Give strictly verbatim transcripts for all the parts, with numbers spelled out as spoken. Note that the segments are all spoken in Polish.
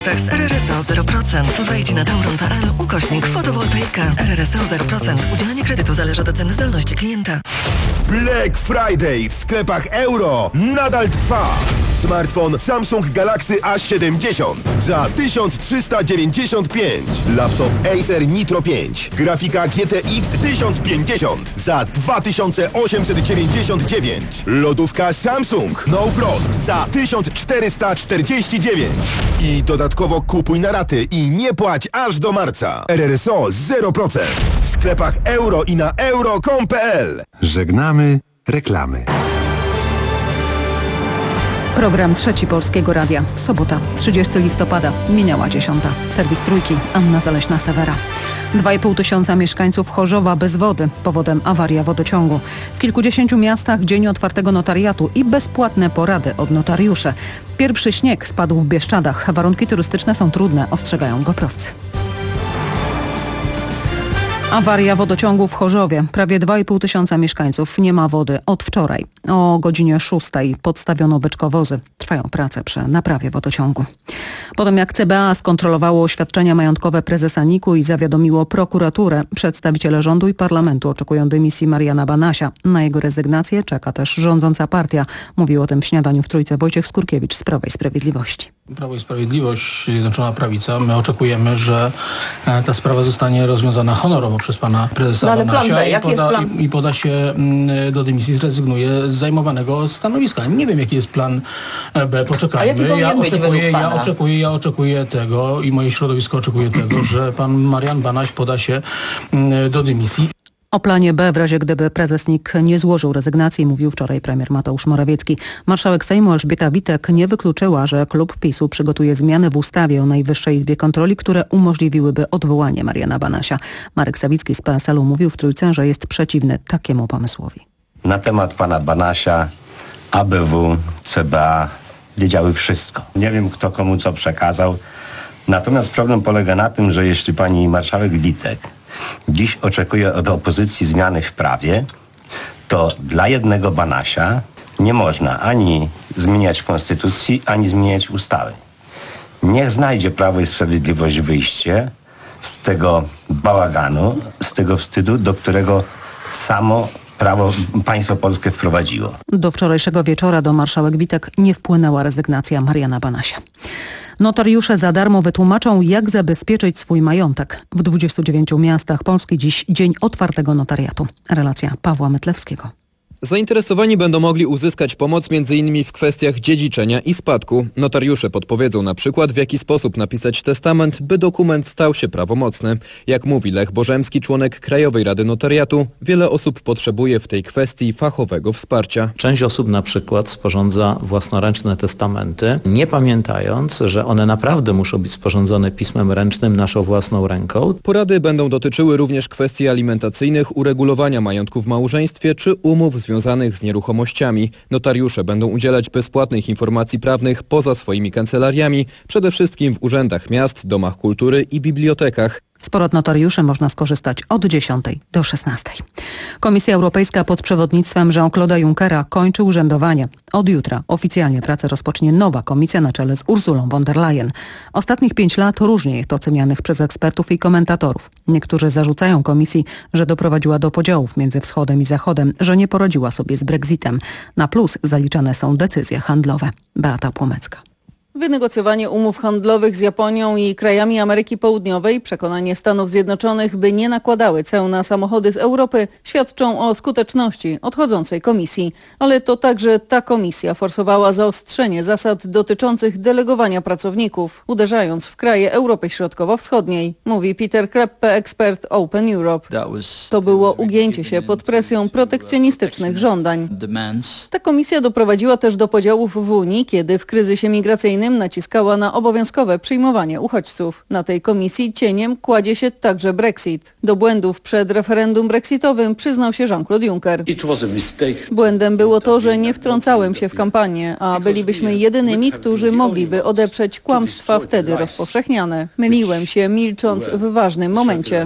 Tak z R R S O zero procent. Wejdź na tauron kropka p l ukośnik fotowoltaika. R R S O zero procent. Udzielanie kredytu zależy od oceny zdolności klienta. Black Friday w sklepach Euro nadal trwa. Smartfon Samsung Galaxy A siedemdziesiąt za tysiąc trzysta dziewięćdziesiąt pięć. Laptop Acer Nitro pięć. Grafika G T X tysiąc pięćdziesiąt za dwa tysiące osiemset dziewięćdziesiąt dziewięć. Lodówka Samsung No Frost za tysiąc czterysta czterdzieści dziewięć. I dodatkowo kupuj na raty i nie płać aż do marca. R R S O zero procent. W sklepach Euro i na euro kropka com kropka p l. Żegnamy reklamy. Program Trzeci Polskiego Radia. Sobota, trzydziestego listopada. Minęła dziesiąta. Serwis Trójki. Anna Zaleśna-Sewera. Dwa i pół tysiąca mieszkańców Chorzowa bez wody. Powodem awaria wodociągu. W kilkudziesięciu miastach dzień otwartego notariatu i bezpłatne porady od notariuszy. Pierwszy śnieg spadł w Bieszczadach. Warunki turystyczne są trudne, ostrzegają goprowcy. Awaria wodociągu w Chorzowie. Prawie dwa i pół tysiąca mieszkańców nie ma wody od wczoraj. O godzinie szóstej podstawiono beczkowozy. Trwają prace przy naprawie wodociągu. Potem jak C B A skontrolowało oświadczenia majątkowe prezesa N I K-u i zawiadomiło prokuraturę, przedstawiciele rządu i parlamentu oczekują dymisji Mariana Banasia. Na jego rezygnację czeka też rządząca partia. Mówił o tym w śniadaniu w Trójce Wojciech Skurkiewicz z Prawa i Sprawiedliwości. Prawo i Sprawiedliwość, Zjednoczona Prawica, my oczekujemy, że ta sprawa zostanie rozwiązana honorowo przez pana prezesa no, ale Banasia plan B, i, poda, i, i poda się do dymisji, zrezygnuje z zajmowanego stanowiska. Nie wiem, jaki jest plan B, poczekajmy. Ja oczekuję, ja, oczekuję, ja oczekuję tego i moje środowisko oczekuje tego, że pan Marian Banaś poda się do dymisji. O planie B w razie gdyby prezes N I K nie złożył rezygnacji, mówił wczoraj premier Mateusz Morawiecki. Marszałek Sejmu Elżbieta Witek nie wykluczyła, że klub PiSu przygotuje zmiany w ustawie o Najwyższej Izbie Kontroli, które umożliwiłyby odwołanie Mariana Banasia. Marek Sawicki z P S L-u mówił w Trójce, że jest przeciwny takiemu pomysłowi. Na temat pana Banasia A B W, C B A wiedziały wszystko. Nie wiem, kto komu co przekazał. Natomiast problem polega na tym, że jeśli pani marszałek Witek dziś oczekuje od opozycji zmiany w prawie, to dla jednego Banasia nie można ani zmieniać konstytucji, ani zmieniać ustawy. Niech znajdzie Prawo i Sprawiedliwość wyjście z tego bałaganu, z tego wstydu, do którego samo prawo państwo polskie wprowadziło. Do wczorajszego wieczora do marszałek Witek nie wpłynęła rezygnacja Mariana Banasia. Notariusze za darmo wytłumaczą, jak zabezpieczyć swój majątek. W dwudziestu dziewięciu miastach Polski dziś dzień otwartego notariatu. Relacja Pawła Metlewskiego. Zainteresowani będą mogli uzyskać pomoc między innymi w kwestiach dziedziczenia i spadku. Notariusze podpowiedzą na przykład, w jaki sposób napisać testament, by dokument stał się prawomocny. Jak mówi Lech Bożemski, członek Krajowej Rady Notariatu, wiele osób potrzebuje w tej kwestii fachowego wsparcia. Część osób na przykład sporządza własnoręczne testamenty, nie pamiętając, że one naprawdę muszą być sporządzone pismem ręcznym naszą własną ręką. Porady będą dotyczyły również kwestii alimentacyjnych, uregulowania majątku w małżeństwie czy umów związanych związanych z nieruchomościami. Notariusze będą udzielać bezpłatnych informacji prawnych poza swoimi kancelariami, przede wszystkim w urzędach miast, domach kultury i bibliotekach. Z porad notariuszy można skorzystać od dziesiątej do szesnastej. Komisja Europejska pod przewodnictwem Jean-Claude'a Junckera kończy urzędowanie. Od jutra oficjalnie pracę rozpocznie nowa komisja na czele z Ursulą von der Leyen. Ostatnich pięć lat różnie jest ocenianych przez ekspertów i komentatorów. Niektórzy zarzucają komisji, że doprowadziła do podziałów między wschodem i zachodem, że nie poradziła sobie z Brexitem. Na plus zaliczane są decyzje handlowe. Beata Płomecka. Wynegocjowanie umów handlowych z Japonią i krajami Ameryki Południowej, przekonanie Stanów Zjednoczonych, by nie nakładały ceł na samochody z Europy, świadczą o skuteczności odchodzącej komisji. Ale to także ta komisja forsowała zaostrzenie zasad dotyczących delegowania pracowników, uderzając w kraje Europy Środkowo-Wschodniej, mówi Peter Kreppe, ekspert Open Europe. To było ugięcie się pod presją protekcjonistycznych żądań. Ta komisja doprowadziła też do podziałów w Unii, kiedy w kryzysie migracyjnym naciskała na obowiązkowe przyjmowanie uchodźców. Na tej komisji cieniem kładzie się także Brexit. Do błędów przed referendum brexitowym przyznał się Jean-Claude Juncker. Błędem było to, że nie wtrącałem się w kampanię, a bylibyśmy jedynymi, którzy mogliby odeprzeć kłamstwa wtedy rozpowszechniane. Myliłem się, milcząc w ważnym momencie.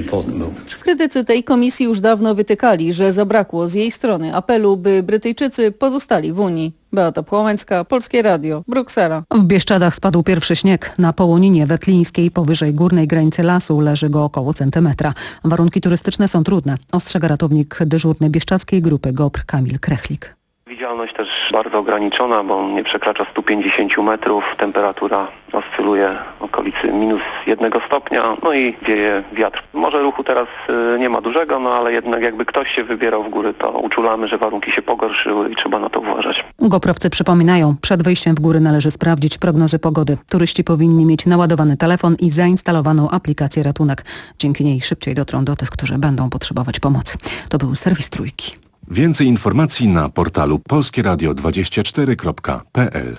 Krytycy tej komisji już dawno wytykali, że zabrakło z jej strony apelu, by Brytyjczycy pozostali w Unii. Beata Płomeńska, Polskie Radio, Bruksela. W Bieszczadach spadł pierwszy śnieg. Na Połoninie Wetlińskiej powyżej górnej granicy lasu leży go około centymetra. Warunki turystyczne są trudne. Ostrzega ratownik dyżurny bieszczadzkiej grupy G O P R Kamil Krechlik. Widzialność też bardzo ograniczona, bo nie przekracza stu pięćdziesięciu metrów. Temperatura oscyluje w okolicy minus jednego stopnia, no i wieje wiatr. Może ruchu teraz y, nie ma dużego, no ale jednak jakby ktoś się wybierał w góry, to uczulamy, że warunki się pogorszyły i trzeba na to uważać. Goprowcy przypominają, przed wyjściem w góry należy sprawdzić prognozy pogody. Turyści powinni mieć naładowany telefon i zainstalowaną aplikację Ratunek. Dzięki niej szybciej dotrą do tych, którzy będą potrzebować pomocy. To był serwis Trójki. Więcej informacji na portalu polskie radio dwadzieścia cztery kropka p l.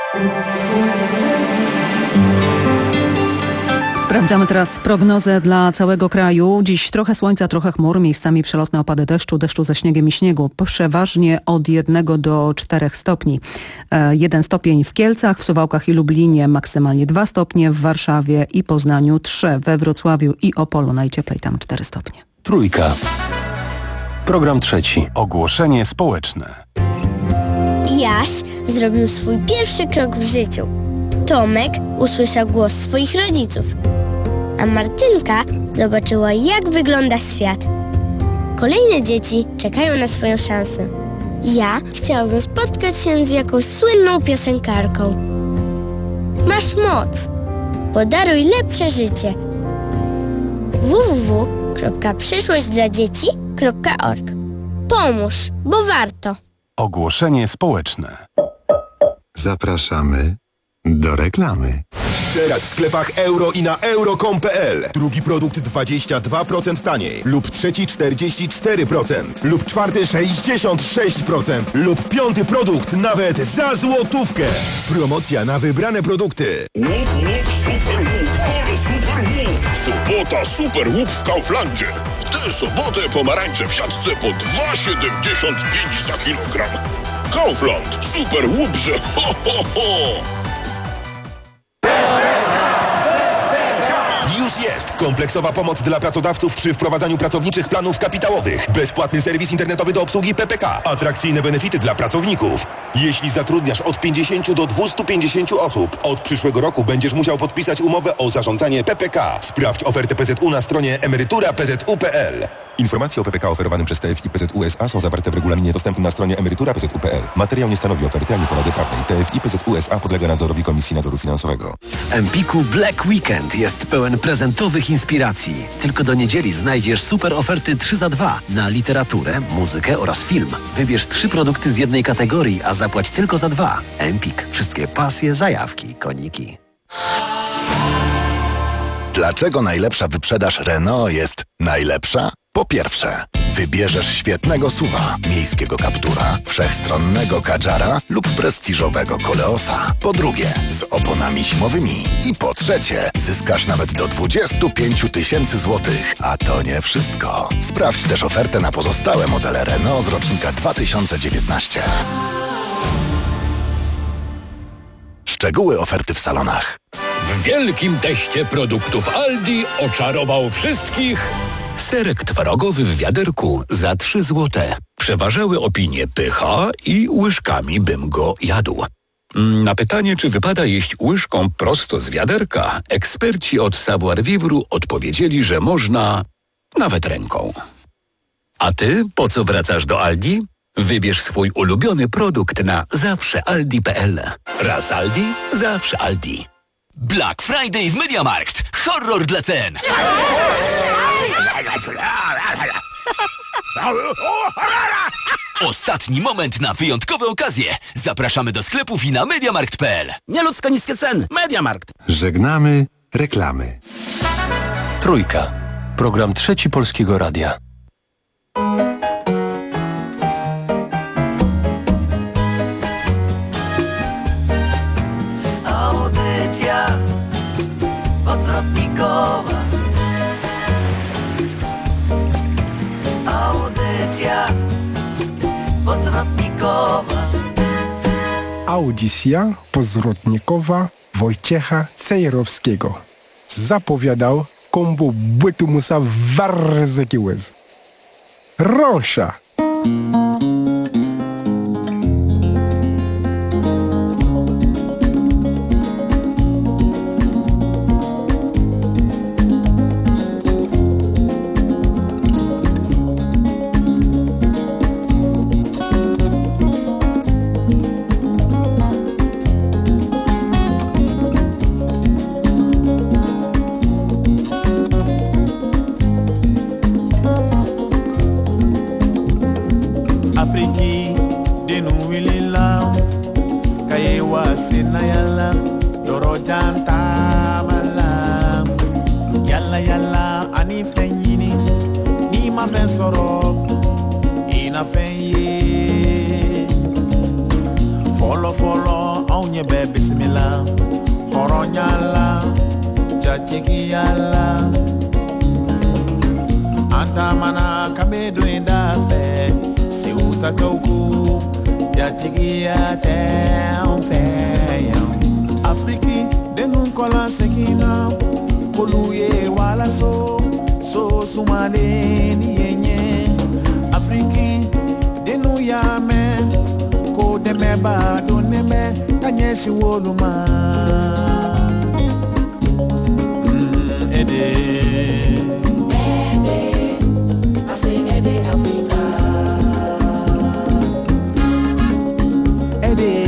Sprawdzamy teraz prognozę dla całego kraju. Dziś trochę słońca, trochę chmur, miejscami przelotne opady deszczu, deszczu ze śniegiem i śniegu. Przeważnie od jednego do czterech stopni. E, jeden stopień w Kielcach, w Suwałkach i Lublinie, maksymalnie dwa stopnie, w Warszawie i Poznaniu trzy, we Wrocławiu i Opolu najcieplej tam cztery stopnie. Trójka. Program trzeci. Ogłoszenie społeczne. Jaś zrobił swój pierwszy krok w życiu. Tomek usłyszał głos swoich rodziców, a Martynka zobaczyła, jak wygląda świat. Kolejne dzieci czekają na swoją szansę. Ja chciałabym spotkać się z jakąś słynną piosenkarką. Masz moc. Podaruj lepsze życie. w w w kropka przyszłość dla dzieci kropka org. Pomóż, bo warto. Ogłoszenie społeczne. Zapraszamy do reklamy. Teraz w sklepach euro i na euro kropka com kropka p l. Drugi produkt dwadzieścia dwa procent taniej. Lub trzeci czterdzieści cztery procent. Lub czwarty sześćdziesiąt sześć procent. Lub piąty produkt nawet za złotówkę. Promocja na wybrane produkty. Łup, łup, super łup, ale super łup. Sobota super łup w Kauflandzie. W tę sobotę pomarańcze w siatce po dwa siedemdziesiąt pięć za kilogram. Kaufland, super łup, że ho, ho, ho. Już jest kompleksowa pomoc dla pracodawców przy wprowadzaniu pracowniczych planów kapitałowych. Bezpłatny serwis internetowy do obsługi P P K. Atrakcyjne benefity dla pracowników. Jeśli zatrudniasz od pięćdziesięciu do dwustu pięćdziesięciu osób, od przyszłego roku będziesz musiał podpisać umowę o zarządzanie P P K. Sprawdź ofertę P Z U na stronie emerytura kropka p z u kropka p l. Informacje o P P K oferowanym przez T F I P Z U S A są zawarte w regulaminie dostępnym na stronie emerytura kropka p z u kropka p l. Materiał nie stanowi oferty ani porady prawnej. T F I P Z U S A podlega nadzorowi Komisji Nadzoru Finansowego. W Empiku Black Weekend jest pełen prezentowych inspiracji. Tylko do niedzieli znajdziesz super oferty trzy za dwa na literaturę, muzykę oraz film. Wybierz trzy produkty z jednej kategorii, a zapłać tylko za dwa. Empik. Wszystkie pasje, zajawki, koniki. Dlaczego najlepsza wyprzedaż Renault jest najlepsza? Po pierwsze, wybierzesz świetnego suwa, miejskiego Captura, wszechstronnego Kadżara lub prestiżowego Koleosa. Po drugie, z oponami zimowymi. I po trzecie, zyskasz nawet do dwudziestu pięciu tysięcy złotych. A to nie wszystko. Sprawdź też ofertę na pozostałe modele Renault z rocznika dwa tysiące dziewiętnastego. Szczegóły oferty w salonach. W wielkim teście produktów Aldi oczarował wszystkich serek twarogowy w wiaderku za trzy złote. Przeważały opinie pycha i łyżkami bym go jadł. Na pytanie, czy wypada jeść łyżką prosto z wiaderka, eksperci od Savoir Vivre odpowiedzieli, że można nawet ręką. A ty po co wracasz do Aldi? Wybierz swój ulubiony produkt na zawsze aldi kropka p l. Raz Aldi, zawsze Aldi. Black Friday w MediaMarkt. Horror dla cen. Ostatni moment na wyjątkowe okazje. Zapraszamy do sklepów i na mediamarkt kropka p l. Nieludzko niskie ceny. MediaMarkt. Żegnamy reklamy. Trójka. Program trzeci Polskiego Radia. Audycja odwrotnikowa. Audycja odwrotnikowa. Audycja pozwrotnikowa Wojciecha Cejrowskiego. Zapowiadał kombo bytu musa warzyki łez. Rosza! Yalla yalla ani fen yini ni ma fen soro ina fen ye Folo folo aunye be bismillah Horonyala jatiki yalla Anta mana kabedo indafe si utakauku jatiki ya te Afriki denun kola sekina Koluye wala so so sumade ni yenye Afriki denu yame ko deme ba doneme kanyeshi woluma mm, ede ede I say ede Africa ede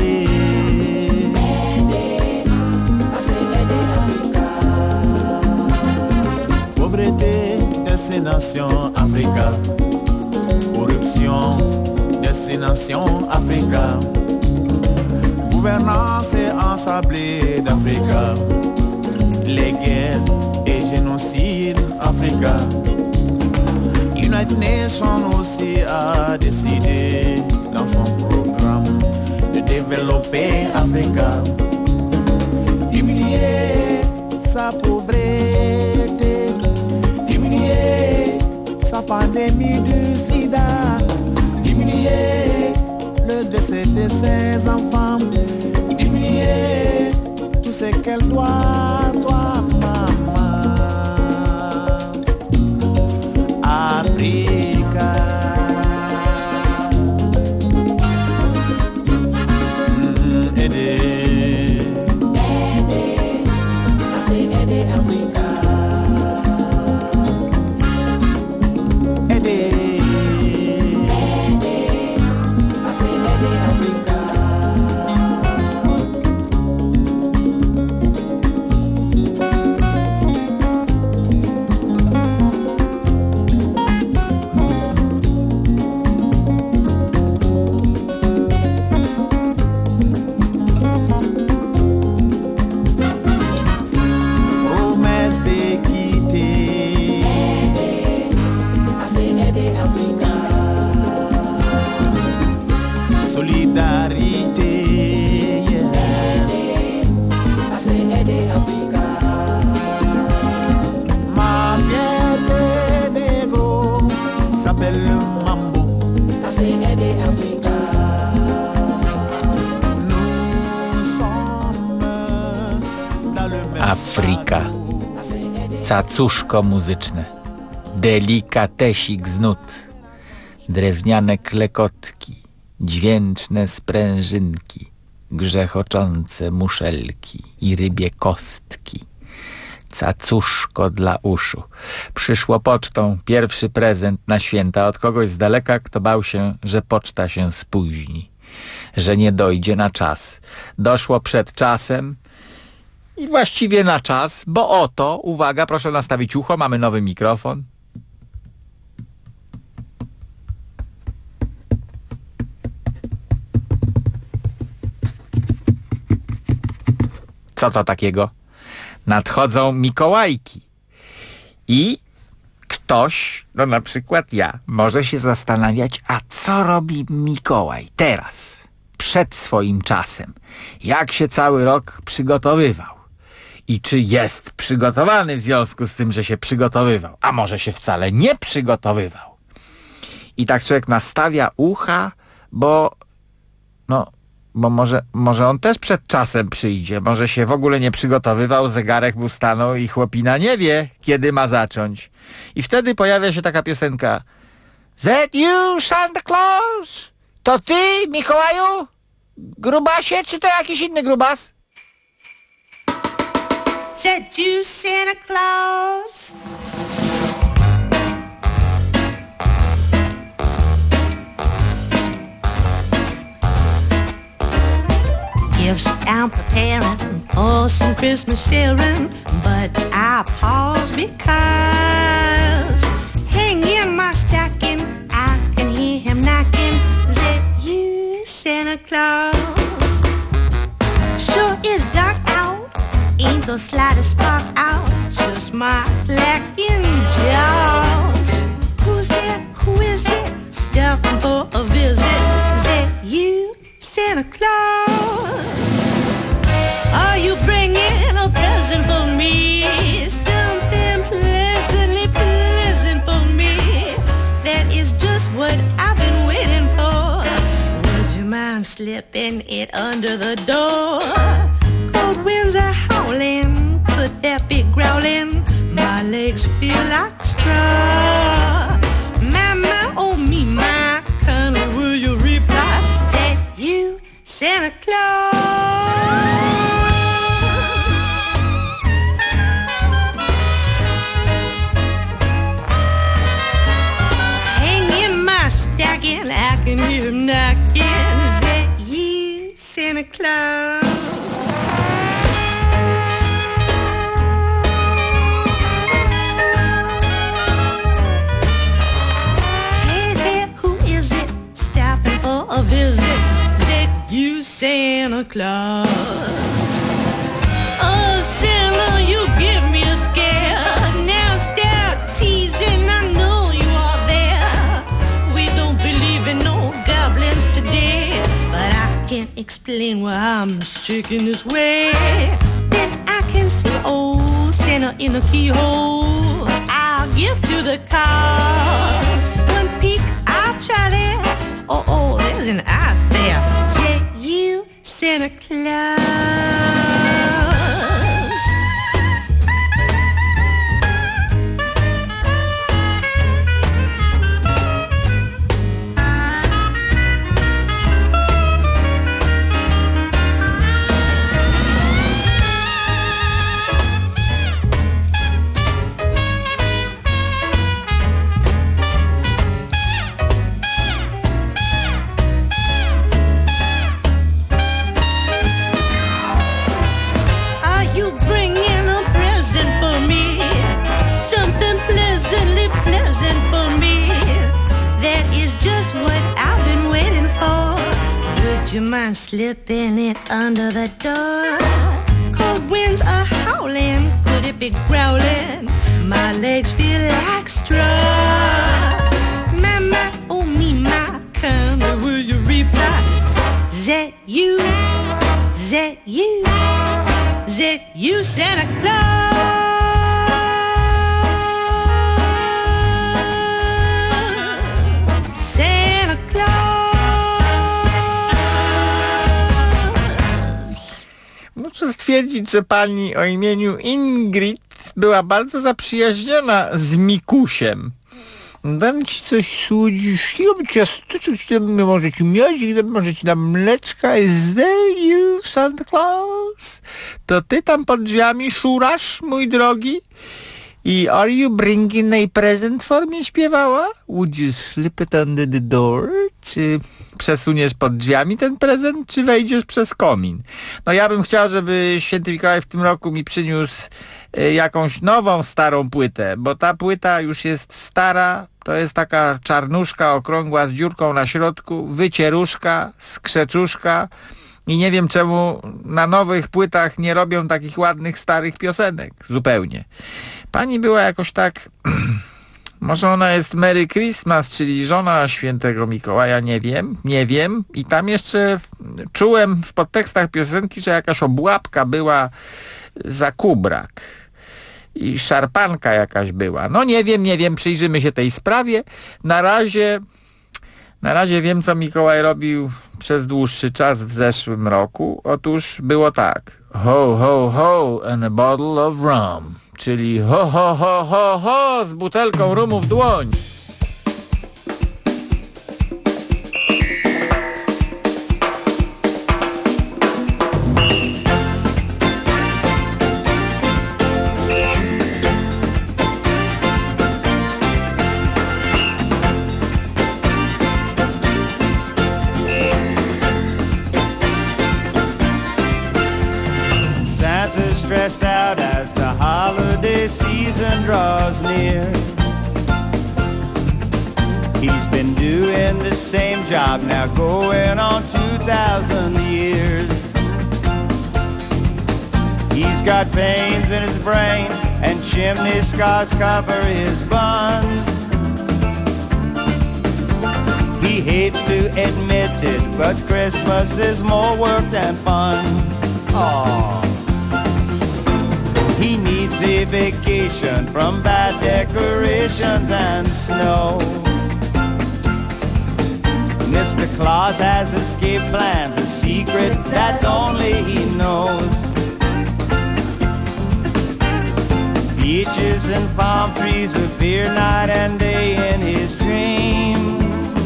Destination Africa, corruption, destination Africa, gouvernance ensablée d'Africa, les guerres et génocide Africa. United Nations aussi a décidé dans son programme de développer Africa, diminuer sa pauvreté, diminuer sa pandémie du sida, diminuer le décès de ses enfants, diminuer tout ce qu'elle doit, toi, maman. Africa. Mm, aider. Aider. I say aider Africa. Afryka, cacuszko muzyczne, delikatesik z nut, drewniane klekotki, dźwięczne sprężynki, grzechoczące muszelki i rybie kostki. Cacuszko dla uszu. Przyszło pocztą pierwszy prezent na święta od kogoś z daleka, kto bał się, że poczta się spóźni, że nie dojdzie na czas. Doszło przed czasem i właściwie na czas, bo oto, uwaga, proszę nastawić ucho, mamy nowy mikrofon. Co to takiego? Nadchodzą Mikołajki. I ktoś, no na przykład ja, może się zastanawiać, a co robi Mikołaj teraz, przed swoim czasem? Jak się cały rok przygotowywał? I czy jest przygotowany w związku z tym, że się przygotowywał? A może się wcale nie przygotowywał? I tak człowiek nastawia ucha, bo no... Bo może, może on też przed czasem przyjdzie, może się w ogóle nie przygotowywał, zegarek mu stanął i chłopina nie wie, kiedy ma zacząć. I wtedy pojawia się taka piosenka: That you, Santa Claus? To ty, Mikołaju? Grubasie, czy to jakiś inny grubas? That you, Santa Claus? Gifts I'm preparing for some Christmas sharing, but I pause because hanging my stocking, I can hear him knocking. Is that you, Santa Claus? Sure it's dark out, ain't the slightest spark out. Sure just my lacking jaws. Who's there? Who is it? Stopping for a visit. Is it you, Santa Claus? Are you bringing a present for me? Something pleasantly pleasant for me. That is just what I've been waiting for. Would you mind slipping it under the door? Cold winds are howling, could that be growling? My legs feel like straw. My, my, oh me, my, kindly will you reply? That you, Santa Claus? Hanging my stocking, I can hear him knocking. Is that you, Santa Claus? A visit, did you, Santa Claus? Oh, Santa, you give me a scare. Now stop teasing, I know you are there. We don't believe in no goblins today, but I can't explain why I'm shaking this way. Then I can see old Santa in the keyhole. I'll give to the cause. One peek, I'll try there. Oh, oh, there's an eye there. Is it you, Santa Claus? Would you mind slipping it under the door? Cold winds are howling, could it be growling? My legs feel like straw. My, my, oh me, my, come, will you reply? That you, that you, that you, Santa Claus? Santa Claus. Muszę stwierdzić, że pani o imieniu Ingrid była bardzo zaprzyjaźniona z Mikusiem. Dam ci coś słodziutkiego, ciasteczek, może ci miodzik, może ci dam mleczka. Is there you, Santa Claus? To ty tam pod drzwiami szurasz, mój drogi? I are you bringing a present for me, śpiewała? Would you slip it under the door? Czy przesuniesz pod drzwiami ten prezent, czy wejdziesz przez komin? No ja bym chciał, żeby święty Mikołaj w tym roku mi przyniósł y, jakąś nową, starą płytę, bo ta płyta już jest stara, to jest taka czarnuszka, okrągła, z dziurką na środku, wycieruszka, skrzeczuszka i nie wiem czemu na nowych płytach nie robią takich ładnych, starych piosenek, zupełnie. Pani była jakoś tak... Może ona jest Merry Christmas, czyli żona świętego Mikołaja, nie wiem, nie wiem. I tam jeszcze czułem w podtekstach piosenki, że jakaś obłapka była za kubrak. I szarpanka jakaś była. No nie wiem, nie wiem, przyjrzymy się tej sprawie. Na razie, na razie wiem, co Mikołaj robił przez dłuższy czas w zeszłym roku. Otóż było tak. Ho, ho, ho, and a bottle of rum. Czyli ho, ho, ho, ho, ho, z butelką rumu w dłoń. Santa's stressed out as the holiday season draws near. He's been doing the same job now going on two thousand years. He's got pains in his brain and chimney scars cover his buns. He hates to admit it, but Christmas is more work than fun. Aww. He needs a vacation from bad decorations and snow. Mister Claus has escape plans, a secret that only he knows. Beaches and palm trees appear night and day in his dreams.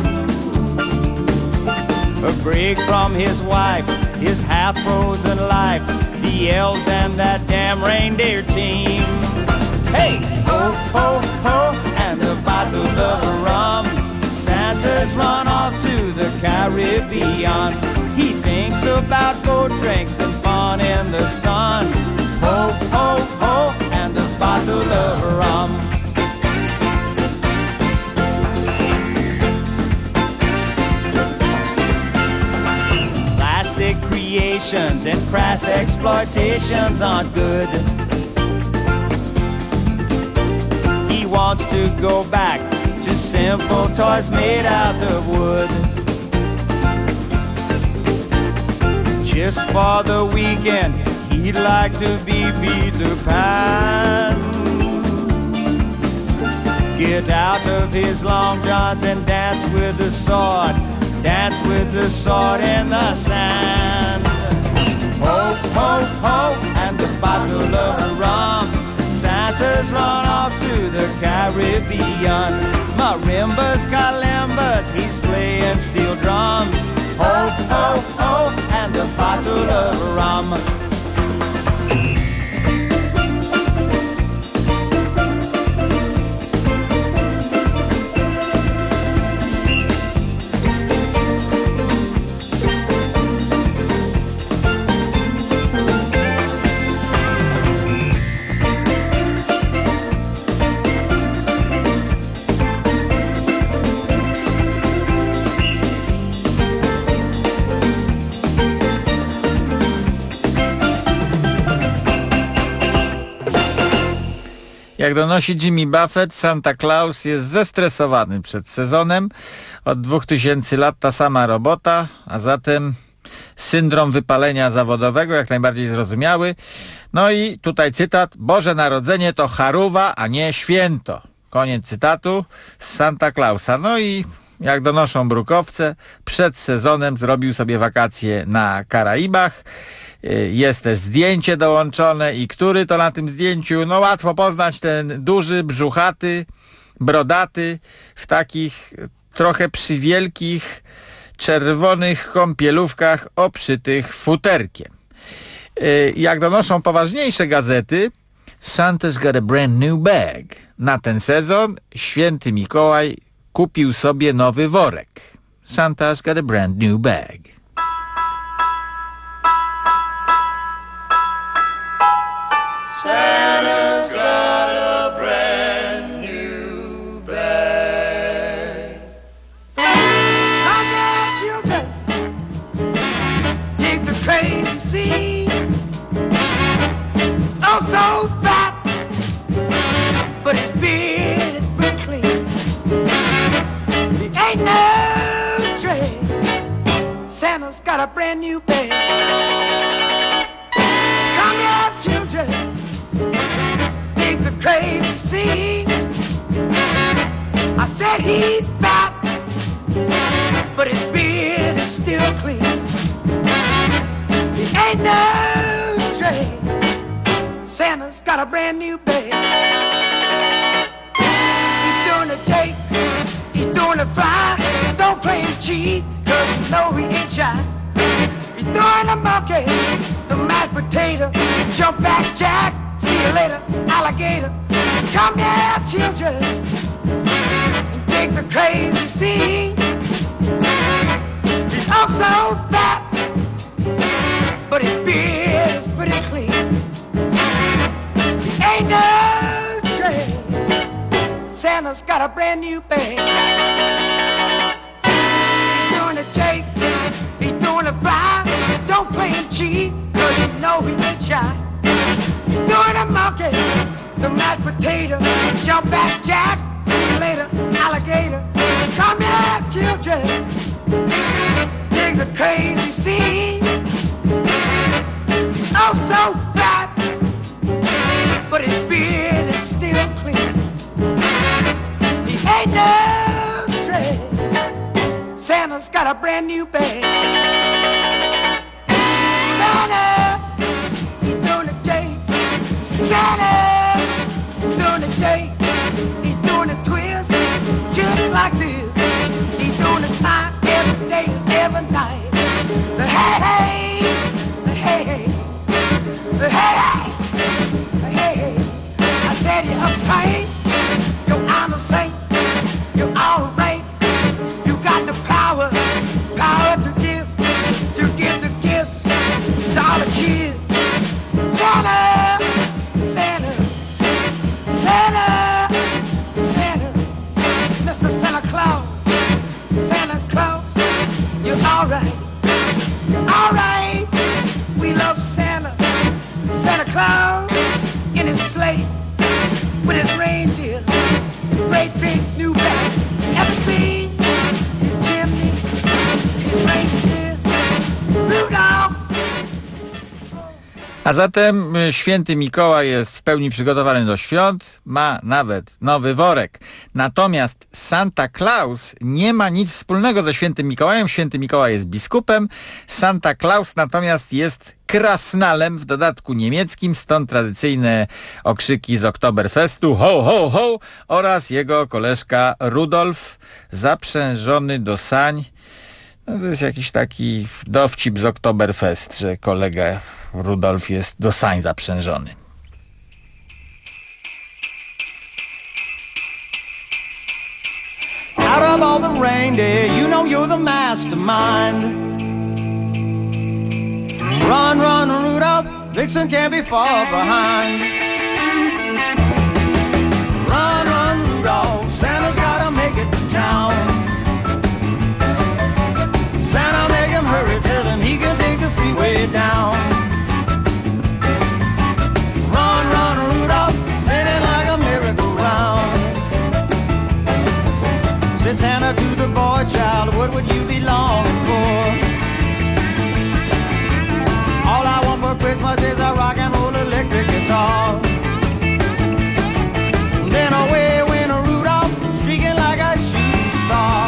A break from his wife, his half-frozen life, the elves and that damn reindeer team. Hey! Ho, ho, ho, and a bottle of rum. Santa's run off to the Caribbean. He thinks about boat drinks and fun in the sun. Ho, ho, ho, and a bottle of rum. Plastic creations and crass exploitations aren't good. He wants to go back to simple toys made out of wood. Just for the weekend, he'd like to be Peter Pan. Get out of his long johns and dance with the sword. Dance with the sword in the sand. Ho, ho, ho, and a bottle of rum. Santa's run off to the Caribbean. Marimbas, calimbas, he's playing steel drums. Ho, ho, ho, and a bottle of rum. Jak donosi Jimmy Buffett, Santa Claus jest zestresowany przed sezonem. Od dwóch tysięcy lat ta sama robota, a zatem syndrom wypalenia zawodowego jak najbardziej zrozumiały. No i tutaj cytat: Boże Narodzenie to charuwa, a nie święto. Koniec cytatu z Santa Clausa. No i jak donoszą brukowce, przed sezonem zrobił sobie wakacje na Karaibach. Jest też zdjęcie dołączone i który to na tym zdjęciu, no łatwo poznać, ten duży, brzuchaty, brodaty, w takich trochę przywielkich, czerwonych kąpielówkach obszytych futerkiem. Jak donoszą poważniejsze gazety, Santa's got a brand new bag. Na ten sezon święty Mikołaj kupił sobie nowy worek. Santa's got a brand new bag. Santa's got a brand new bag. Come on, children, dig the crazy scene. It's oh so fat, but his beard is pretty clean. He ain't no trade. Santa's got a brand new bag. Come here, children, the crazy scene. I said he's fat, but his beard is still clean. He ain't no trade. Santa's got a brand new bag. He's doing the take, he's doing the fly. Don't play him cheat, cause you know he ain't shy. He's doing the monkey, the mashed potato, jump back jack. See you later, alligator. Come here, children, and dig the crazy scene. He's also fat, but his beard is pretty clean. He ain't no trade. Santa's got a brand new bag. He's doing the take, he's doing the fly. Don't play him cheat, cause you know he ain't shy. He's doing a monkey, the mashed potato, jump back jack, see you later, alligator. Come here, children, dig the crazy scene. He's oh so fat, but his beard is still clean. He ain't no tread. Santa's got a brand new bag. Santa, he's doing the J. Santa, he's doing the J. He's doing the twist, just like this. He's doing the time every day, every night. The hey hey, the hey hey, the hey hey, the hey hey. I said you're uptight, you're honor saint, you're all right. You got the power, power to give, to give the gift to all the kids. Santa, Santa, Santa, Santa, Mister Santa Claus, Santa Claus, you're all right, you're all right. We love Santa, Santa Claus in his sleigh with his reindeer, his great big new bag. Everything, his chimney, his reindeer, Rudolph. A zatem święty Mikołaj jest w pełni przygotowany do świąt, ma nawet nowy worek. Natomiast Santa Claus nie ma nic wspólnego ze świętym Mikołajem. Święty Mikołaj jest biskupem, Santa Claus natomiast jest krasnalem, w dodatku niemieckim, stąd tradycyjne okrzyki z Oktoberfestu ho, ho, ho oraz jego koleżka Rudolf zaprzężony do sań. No to jest jakiś taki dowcip z Oktoberfest, że kolega Rudolf jest do sań zaprzężony. Out of all the reindeer, you know you're the mastermind. Run, run, Rudolph, Vixen can't be far behind. Run, run, Rudolph, Santa's gotta make it to town. Santa, make him hurry, tell him he can take the freeway down. Run, run, Rudolph, spinning like a merry-go-round. Said Santa to the boy child, what would you be longing for? All I want for Christmas is a rock and roll electric guitar. Then away went a Rudolph, streaking like a shooting star.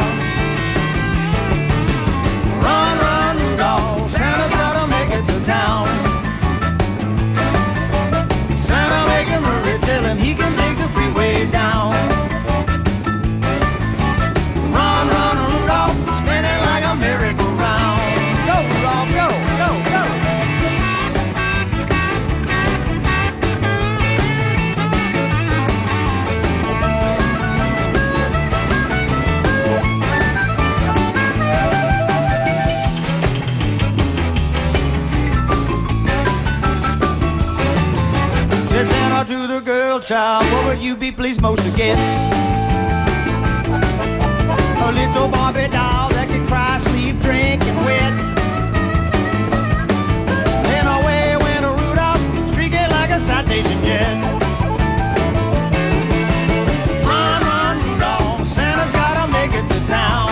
Run, run, Rudolph, Santa's gotta make it to town. Santa, make him hurry, tell him he can take the freeway down. Run, run, Rudolph, spinning like a merry-go-round. Go, Rudolph, go, go, go. To the girl child, what would you be pleased most to get? A little Barbie doll that could cry, sleep, drink, and wet. Then away went a Rudolph, streaking like a citation jet. Run, run, Rudolph, Santa's gotta make it to town.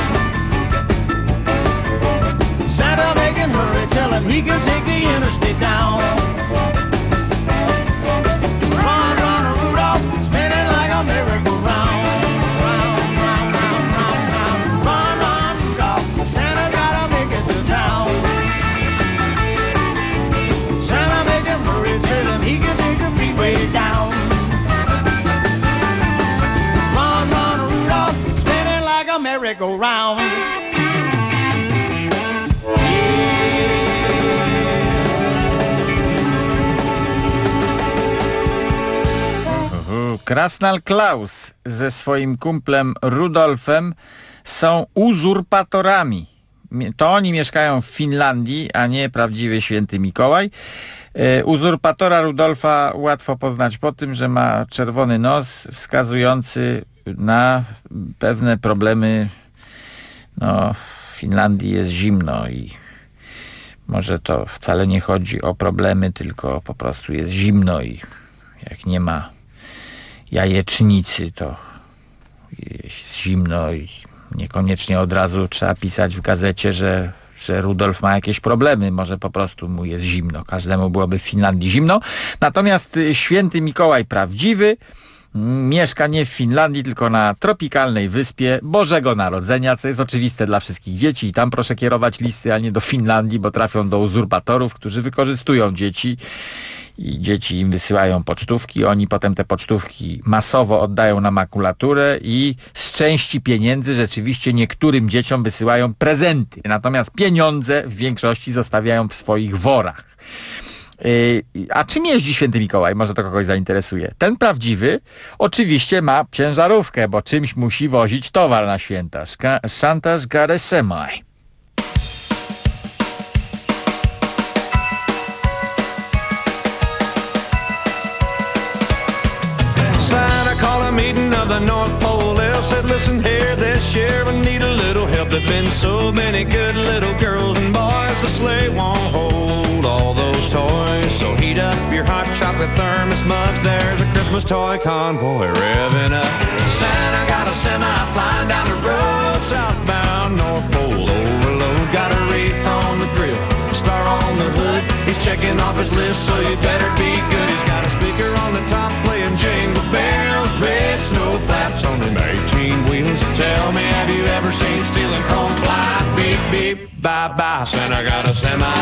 Santa, make him hurry, tell him he can take the interstate down. Spinning like a merry-go-round, round, round, round, round, round. Run, run, Rudolph, Santa gotta make it to town. Santa, make him hurry, tell him he can take the freeway down. Run, run, Rudolph, spinning like a merry-go-round. Krasnal Klaus ze swoim kumplem Rudolfem są uzurpatorami. To oni mieszkają w Finlandii, a nie prawdziwy święty Mikołaj. Uzurpatora Rudolfa łatwo poznać po tym, że ma czerwony nos wskazujący na pewne problemy. No, w Finlandii jest zimno i może to wcale nie chodzi o problemy, tylko po prostu jest zimno i jak nie ma jajecznicy, to jest zimno i niekoniecznie od razu trzeba pisać w gazecie, że, że Rudolf ma jakieś problemy. Może po prostu mu jest zimno. Każdemu byłoby w Finlandii zimno. Natomiast święty Mikołaj prawdziwy mieszka nie w Finlandii, tylko na tropikalnej wyspie Bożego Narodzenia, co jest oczywiste dla wszystkich dzieci. I tam proszę kierować listy, a nie do Finlandii, bo trafią do uzurpatorów, którzy wykorzystują dzieci. I dzieci im wysyłają pocztówki, oni potem te pocztówki masowo oddają na makulaturę i z części pieniędzy rzeczywiście niektórym dzieciom wysyłają prezenty. Natomiast pieniądze w większości zostawiają w swoich worach. Yy, a czym jeździ święty Mikołaj? Może to kogoś zainteresuje. Ten prawdziwy oczywiście ma ciężarówkę, bo czymś musi wozić towar na święta. Santa's got a semi. Santa called a meeting of the North Pole. They said, listen here, this year we need a little help. There's been so many good little girls and boys. The sleigh won't hold all those toys. So heat up your hot chocolate thermos mugs. There's a Christmas toy convoy revving up. Santa got a semi flying down the road. Southbound North Pole overload. Got a wreath on the grill, a star on the hood. He's checking off his list, so you better be good. He's got a speaker on the top playing jingle bells. Red snow flaps on them eighteen wheels. Tell me, have you ever seen steel and chrome fly? Beep, beep, bye-bye, Santa got a semi.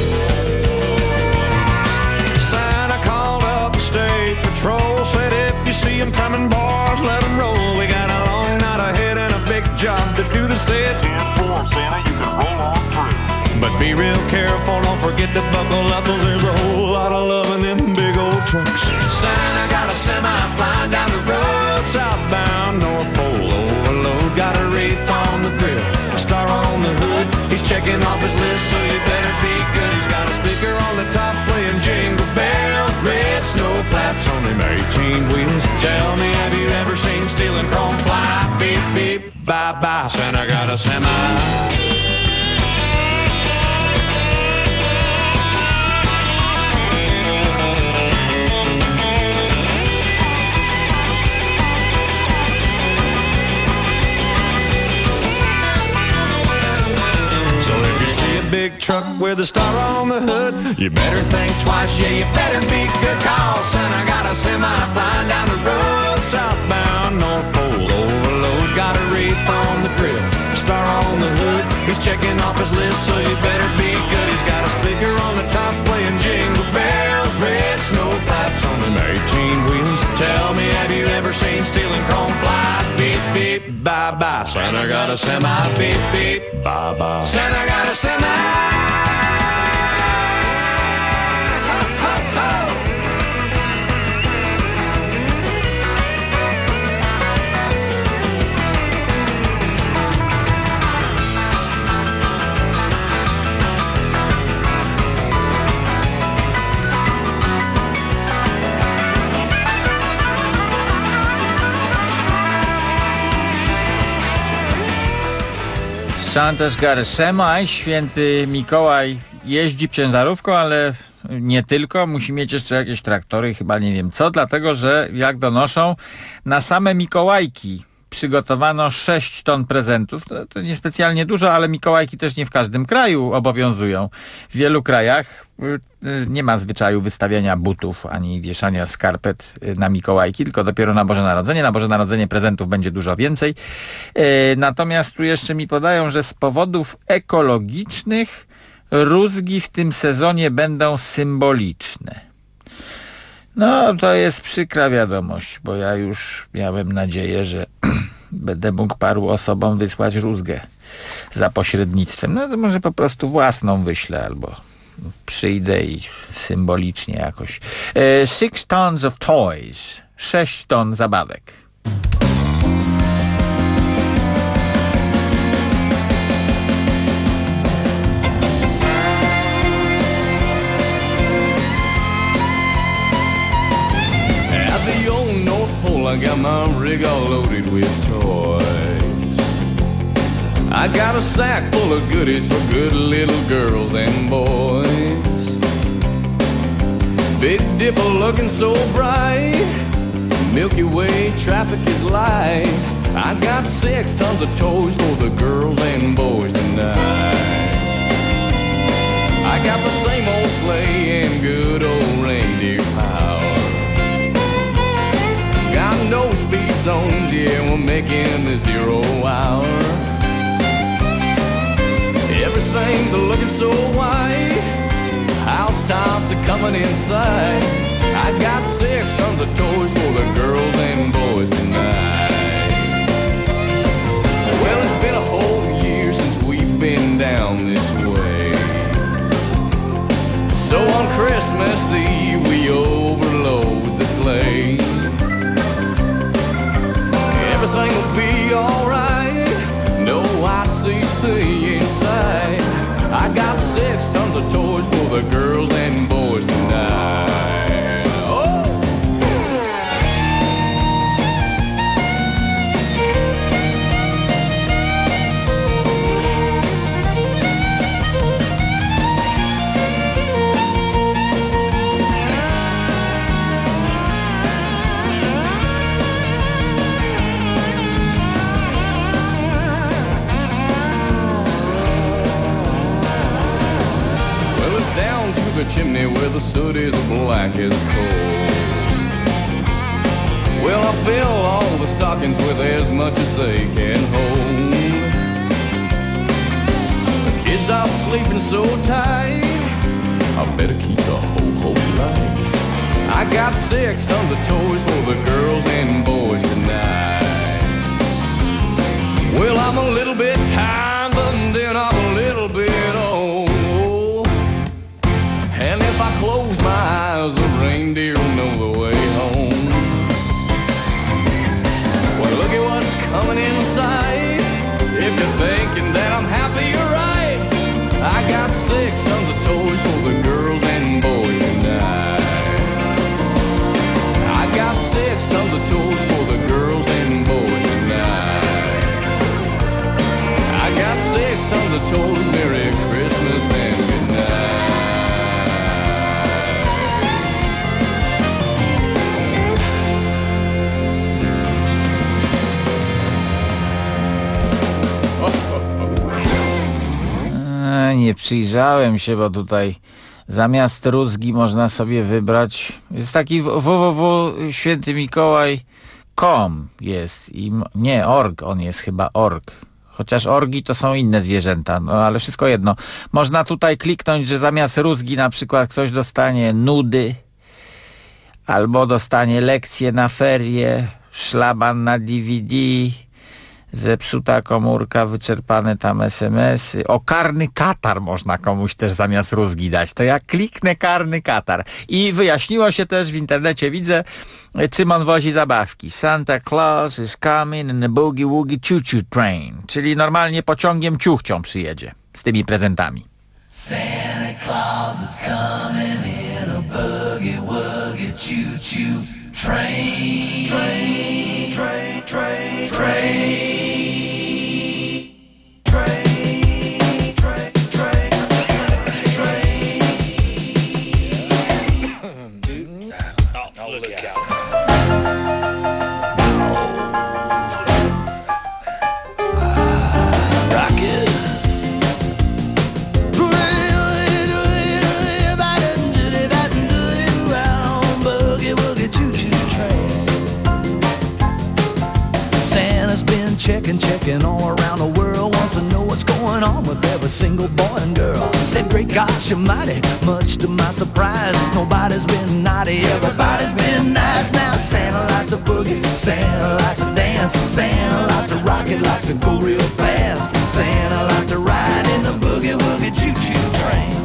Santa called up the state patrol. Said if you see him coming, boys, let him roll. We got a long night ahead and a big job to do. They said ten four, Santa, you can roll on through. But be real careful, don't forget to buckle up, 'cause there's a whole lot of love in them big old trucks. Santa got a semi flying down the road. Southbound North Pole overload. Got a wreath on the grill, a star on the hood. He's checking off his list, so you better be good. He's got a speaker on the top playing jingle bells. Red snow flaps on them eighteen wheels. Tell me, have you ever seen steel and chrome fly? Beep, beep, bye-bye, Santa got a semi. Big truck with a star on the hood. You better think twice, yeah, you better be good. Call Santa got a semi flying down the road. Southbound North Pole overload. Got a wreath on the grill, a star on the hood. He's checking off his list, so you better be good. He's got a speaker on the top playing jingle bells. Red snow flaps on them eighteen wheels. Tell me, have you ever seen steel and chrome fly? Beep, beep, bye-bye, Santa got a semi. Beep, beep, bye-bye, Santa got a semi. Santa's got a semi. Święty Mikołaj jeździ ciężarówką, ale nie tylko. Musi mieć jeszcze jakieś traktory, chyba nie wiem co, dlatego że, jak donoszą, na same Mikołajki przygotowano sześć ton prezentów. To, to niespecjalnie dużo, ale Mikołajki też nie w każdym kraju obowiązują. W wielu krajach nie ma zwyczaju wystawiania butów ani wieszania skarpet na Mikołajki, tylko dopiero na Boże Narodzenie. Na Boże Narodzenie prezentów będzie dużo więcej. Natomiast tu jeszcze mi podają, że z powodów ekologicznych rózgi w tym sezonie będą symboliczne. No, to jest przykra wiadomość, bo ja już miałem nadzieję, że będę mógł paru osobom wysłać rózgę za pośrednictwem. No to może po prostu własną wyślę, albo przyjdę i symbolicznie jakoś. E, six tons of toys. Sześć ton zabawek. I got my rig all loaded with toys. I got a sack full of goodies for good little girls and boys. Big Dipper looking so bright, Milky Way traffic is light. I got six tons of toys for the girls and boys tonight. I got the same old sleigh and good old reindeer power. Got no speed zones, yeah, we're making the zero hour. Everything's looking so white, housetops are coming inside. I got six tons of toys for the girls and boys tonight. Well, it's been a whole year since we've been down this way. So on Christmas Eve we overload the sleigh. Everything will be alright, no I C C inside. I got six tons of toys for the girls and boys tonight. Oh! The chimney where the soot is black as coal. Well, I fill all the stockings with as much as they can hold. The kids are sleeping so tight, I better keep the ho-ho light. I got six tons of toys for the girls and boys tonight. Well, I'm a little bit tired, but then I'm a little bit old. And if I close my eyes, the reindeer will know the way home. Well, look at what's coming inside. If you're thinking that I'm happy, you're right. I got six tons of toys for the girls and boys tonight. I got six tons of toys for the girls and boys tonight. I got six tons of toys. Merry Christmas and good night. Nie przyjrzałem się, bo tutaj zamiast rózgi można sobie wybrać. Jest taki w w w święty mikołaj kropka com jest. I nie, org, on jest chyba org. Chociaż orgi to są inne zwierzęta, no ale wszystko jedno. Można tutaj kliknąć, że zamiast rózgi na przykład ktoś dostanie nudy, albo dostanie lekcje na ferie, szlaban na D V D, zepsuta komórka, wyczerpane tam es em esy. O, karny katar można komuś też zamiast rózgi dać. To ja kliknę karny katar. I wyjaśniło się też w internecie, widzę, czym on wozi zabawki. Santa Claus is coming in a boogie woogie choo-choo train. Czyli normalnie pociągiem ciuchcią przyjedzie z tymi prezentami. Santa Claus is coming in a boogie woogie choo-choo train. Train, train, train, train. Checking, checking all around the world, wants to know what's going on with every single boy and girl. Said, great gosh almighty, much to my surprise, nobody's been naughty, everybody's been nice. Now Santa likes to boogie, Santa likes to dance, Santa likes to rock it, likes to go real fast. Santa likes to ride in the boogie woogie choo-choo train.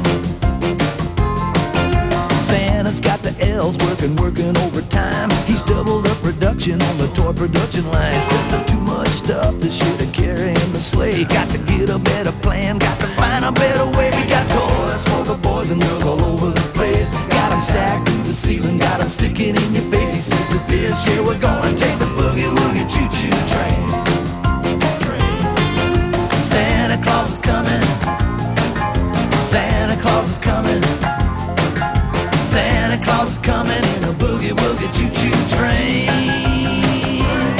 Santa's got the elves working, working overtime. He's doubled up production on the toy production line. Said there's too much stuff this year to carry in the sleigh. Got to get a better plan, got to find a better way. We got toys for the boys and girls all over the place. Got them stacked to the ceiling, got them sticking in your face. He says that this year we're gonna take the boogie woogie choo-choo train. Santa Claus is coming, Santa Claus is coming, Santa Claus is coming in a boogie woogie choo-choo train.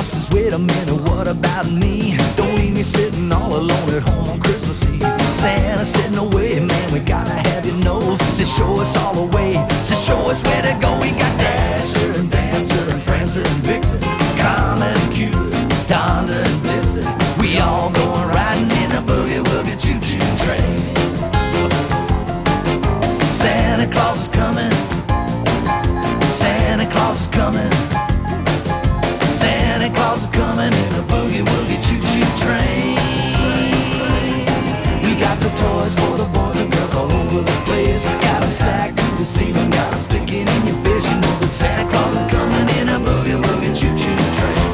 Claus says, wait a minute, what about me? Don't leave me sitting all alone at home on Christmas Eve. Santa said, no way, man, we gotta have your nose to show us all the way, to show us where to go. We got Dasher and Dancer and Prancer and Vixen, Comet and Cupid, Donner and Blitzen. We all going riding in a boogie-woogie choo-choo train. Santa Claus is coming. Santa Claus is coming. Santa Claus is coming in a boogie-woogie choo-choo train. We got the toys for the boys and girls all over the place. Got them stacked to the ceiling, got them sticking in your face. You know that Santa Claus is coming in a boogie-woogie choo-choo train.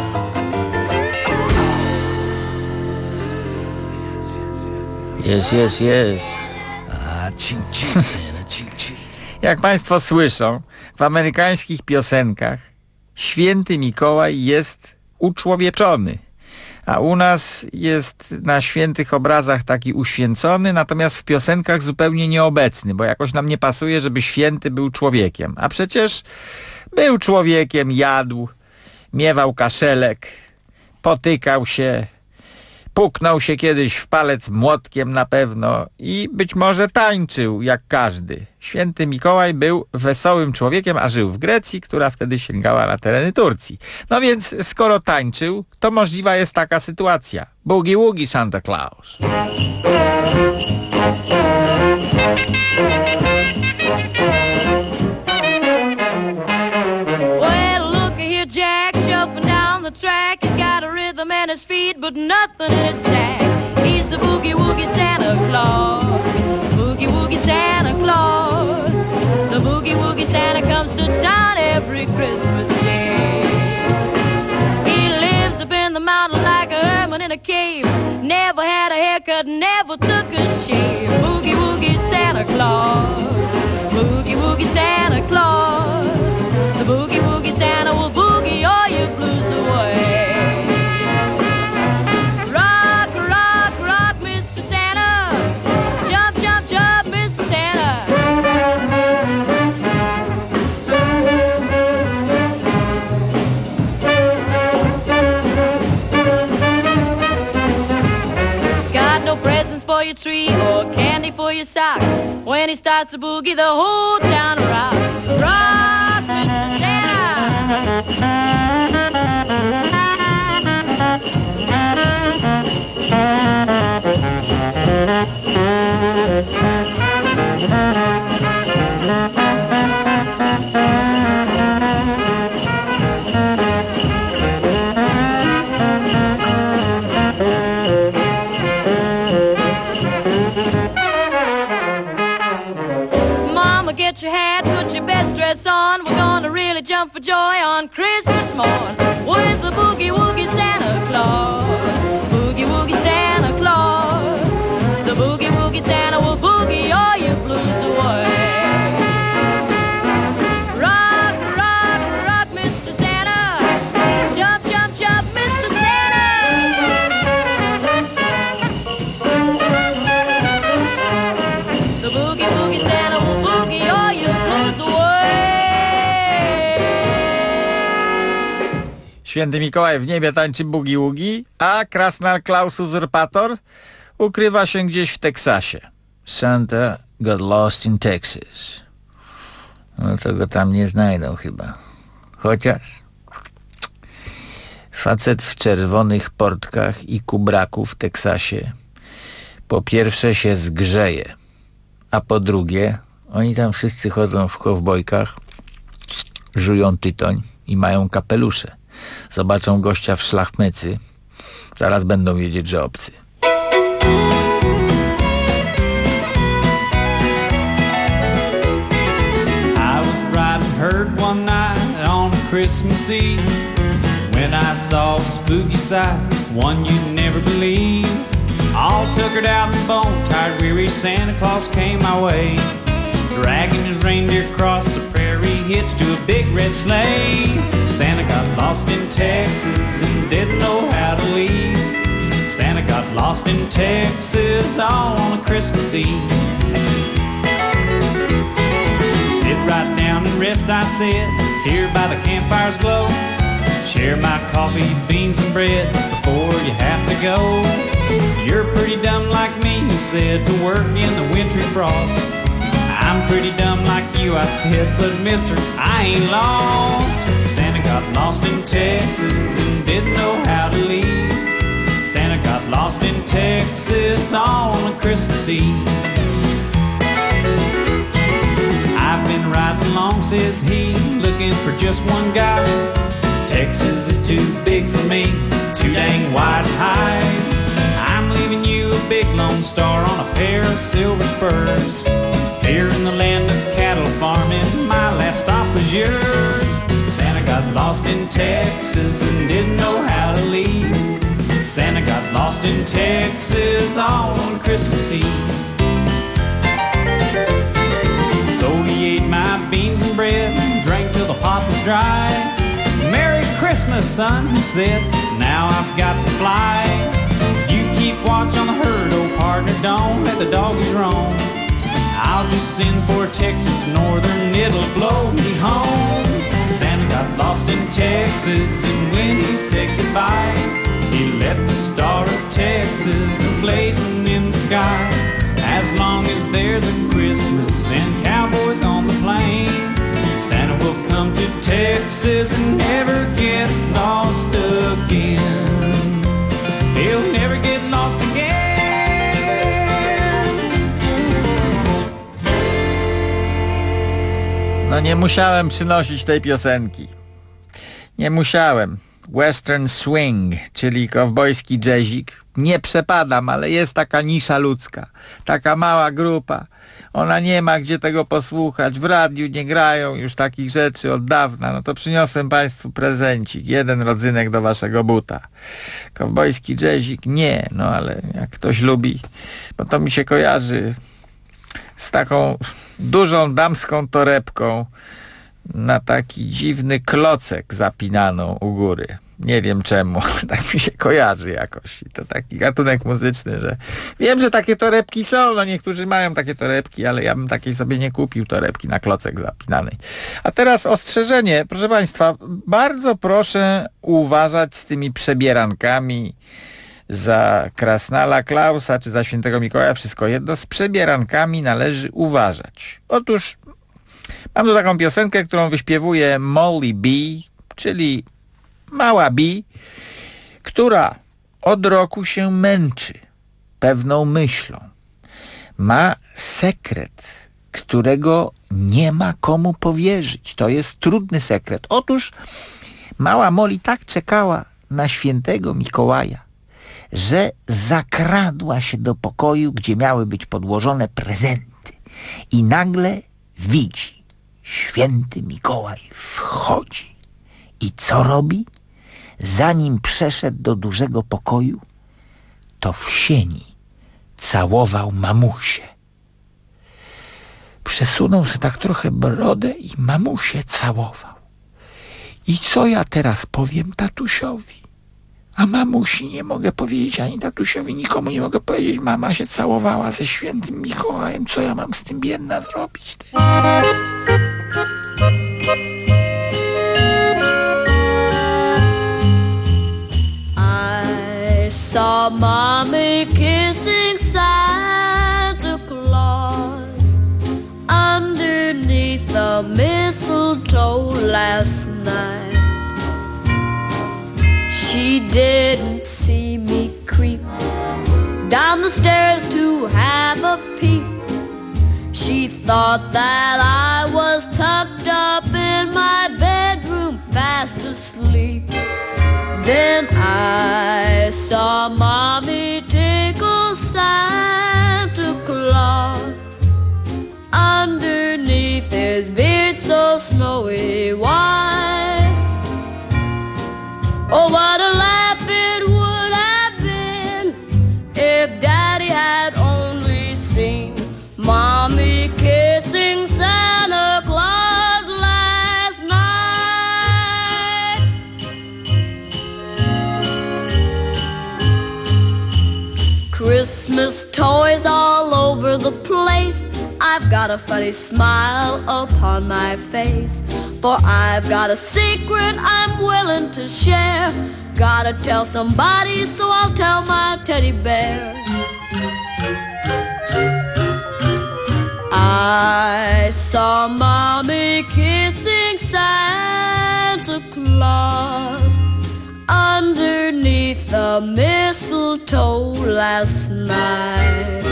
Jest, jest, jest. Ah, choo-choo, Santa, choo-choo. Jak państwo słyszą, w amerykańskich piosenkach Święty Mikołaj jest uczłowieczony, a u nas jest na świętych obrazach taki uświęcony, natomiast w piosenkach zupełnie nieobecny, bo jakoś nam nie pasuje, żeby święty był człowiekiem. A przecież był człowiekiem, jadł, miewał kaszelek, potykał się, puknął się kiedyś w palec młotkiem na pewno i być może tańczył jak każdy. Święty Mikołaj był wesołym człowiekiem, a żył w Grecji, która wtedy sięgała na tereny Turcji. No więc skoro tańczył, to możliwa jest taka sytuacja. Boogie Woogie Santa Claus. Well, look here, Jack, shuffling down the track. He's got a rhythm in his feet, but nothing in his sack. He's a boogie-woogie Santa Claus. Boogie-woogie Santa Claus. The boogie-woogie Santa comes to town every Christmas day. He lives up in the mountain like a hermit in a cave. Never had a haircut, never took a shave. Boogie-woogie Santa Claus. Boogie-woogie Santa Claus. The boogie-woogie Santa will boogie all your blues away. Rock, rock, rock, Mister Santa. Jump, jump, jump, Mister Santa. Got no presents for your tree or candy for your socks. When he starts to boogie, the whole town rocks. Rock, Mister Santa. Mama, get your hat, put your best dress on. We're gonna really jump for joy on Christmas morn with the boogie-woogie Santa Claus. Boogie-woogie Santa Claus. The boogie-woogie Santa will boogie all your blues away. Rock, rock, rock, Mister Santa. Jump, jump, jump, Mister Santa. The boogie-woogie Santa will boogie all your blues away. Święty Mikołaj w niebie tańczy boogie-woogie, a Krasnal Klaus uzurpator ukrywa się gdzieś w Teksasie. Santa got lost in Texas. No to go tam nie znajdą chyba. Chociaż facet w czerwonych portkach i kubraku w Teksasie po pierwsze się zgrzeje, a po drugie oni tam wszyscy chodzą w kowbojkach, żują tytoń i mają kapelusze. Zobaczą gościa w szlafmycy, zaraz będą wiedzieć, że obcy. I was riding herd one night on Christmas Eve when I saw a spooky sight, one you'd never believe. All tuckered out and bone-tired, weary Santa Claus came my way, dragging his reindeer across the prairie, hitched to a big red sleigh. Santa got lost in Texas and didn't know how to leave. Santa got lost in Texas on a Christmas Eve. Sit right down and rest, I said, here by the campfire's glow. Share my coffee, beans, and bread before you have to go. You're pretty dumb like me, he said, to work in the wintry frost. I'm pretty dumb like you, I said, but mister, I ain't lost. Santa got lost in Texas and didn't know how to leave. Santa got lost in Texas on a Christmas Eve. I've been riding along, says he, looking for just one guy. Texas is too big for me, too dang wide and high. I'm leaving you a big Lone Star on a pair of silver spurs. Here in the land of cattle farming, my last stop was yours. Santa got lost in Texas and didn't know how to leave. Santa got lost in Texas all on Christmas Eve. So he ate my beans and bread, drank till the pot was dry. Merry Christmas, son, he said, now I've got to fly. You keep watch on the herd, old partner, don't let the doggies roam. I'll just send for Texas Northern, it'll blow me home. Santa got lost in Texas, and when he said goodbye, he left the star of Texas blazing in the sky. As long as there's a Christmas and cowboys on the plain, Santa will come to Texas and never get lost again. He'll never get lost again. No nie musiałem przynosić tej piosenki. Nie musiałem. Western swing, czyli kowbojski jazzik. Nie przepadam, ale jest taka nisza ludzka. Taka mała grupa. Ona nie ma gdzie tego posłuchać. W radiu nie grają już takich rzeczy od dawna. No to przyniosłem państwu prezencik. Jeden rodzynek do waszego buta. Kowbojski jazzik? Nie. No ale jak ktoś lubi, bo to mi się kojarzy z taką dużą damską torebką na taki dziwny klocek zapinaną u góry. Nie wiem czemu, tak mi się kojarzy jakoś. I to taki gatunek muzyczny, że wiem, że takie torebki są, no niektórzy mają takie torebki, ale ja bym takiej sobie nie kupił torebki na klocek zapinanej. A teraz ostrzeżenie, proszę państwa, bardzo proszę uważać z tymi przebierankami za Krasnala Klausa czy za Świętego Mikołaja, wszystko jedno, z przebierankami należy uważać. Otóż mam tu taką piosenkę, którą wyśpiewuje Molly B, czyli mała B, która od roku się męczy pewną myślą. Ma sekret, którego nie ma komu powierzyć. To jest trudny sekret. Otóż mała Molly tak czekała na Świętego Mikołaja, że zakradła się do pokoju, gdzie miały być podłożone prezenty. I nagle widzi, Święty Mikołaj wchodzi. I co robi? Zanim przeszedł do dużego pokoju, to w sieni całował mamusię. Przesunął sobie tak trochę brodę i mamusię całował. I co ja teraz powiem tatusiowi? A mamusi nie mogę powiedzieć, ani tatusiowi, nikomu nie mogę powiedzieć. Mama się całowała ze Świętym Mikołajem. Co ja mam z tym, biedna, zrobić? I saw mommy kissing Santa Claus underneath the mistletoe last night. She didn't see me creep down the stairs to have a peep. She thought that I was tucked up in my bedroom fast asleep. Then I saw mommy tickle Santa Claus underneath his beard so snowy white. Oh, what a laugh it would have been if Daddy had only seen Mommy kissing Santa Claus last night. Christmas toys all over the place. I've got a funny smile upon my face. for I've got a secret I'm willing to share. Gotta tell somebody, so I'll tell my teddy bear. I saw Mommy kissing Santa Claus underneath the mistletoe last night.